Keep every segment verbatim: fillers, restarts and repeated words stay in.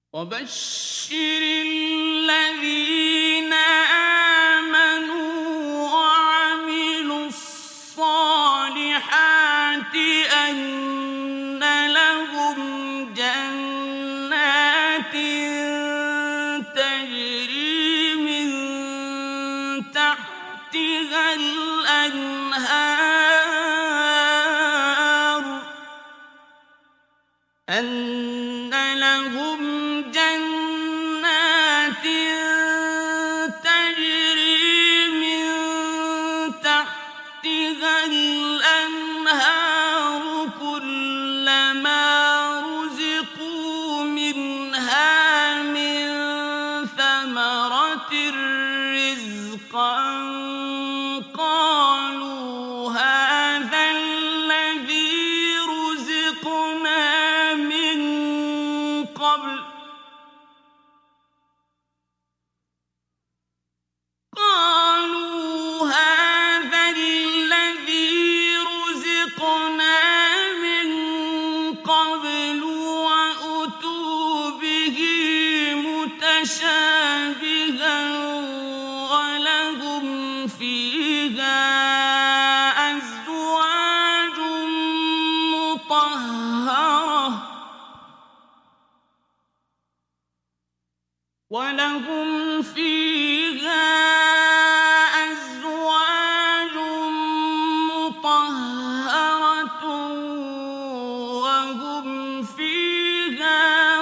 وبشر الذين آمنوا وعملوا الصالحات أن لهم جنات تجري من تحتها الأنهار أن لهم جنات تجري من تحتها الأنهار كلما رزقوا منها من ثمرة رزقا قالوا هذا الذي رزقنا من قبل قالوا هذا الذي رزقنا من قبل وأتوا به متشابها ولهم فيها أزواج مطهرة ولهم فيها أزواج مطهرة وهم فيها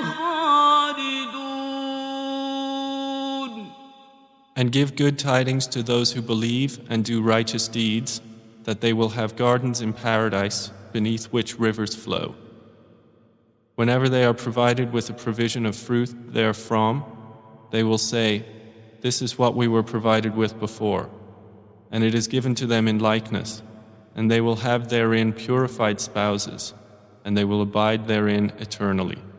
خالدون. And give good tidings to those who believe and do righteous deeds, that they will have gardens in paradise beneath which rivers flow. Whenever they are provided with a provision of fruit therefrom, they will say, "This is what we were provided with before," and it is given to them in likeness, and they will have therein purified spouses, and they will abide therein eternally.